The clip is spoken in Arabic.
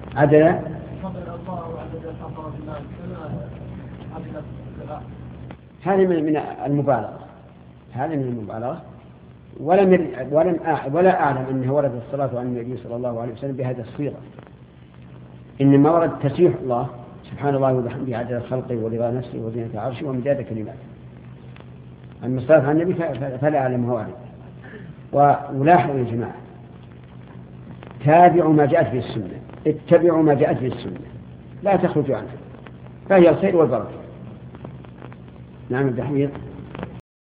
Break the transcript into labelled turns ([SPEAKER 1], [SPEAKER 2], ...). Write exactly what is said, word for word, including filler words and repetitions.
[SPEAKER 1] عدد هذه من من المبالغة، هذه من المبالغة. ولم ولم ولا أعلم أنه ورد الصلاة عن النبي صلى الله عليه وسلم بهذا الصيغة، إنما ورد تسبيح الله سبحان الله وبحمده عدد خلقه ورضا نفسه وزينة عرشه ومداد كلماته. أما الصلاة على النبي فلا أعلمه أعلم. ولاحظوا يا جماعة، تابعوا ما جاءت في السنة، اتبعوا ما جاءت في السنة، لا تخرجوا عنها، فهي الخير والبركة. نعم الدحمير.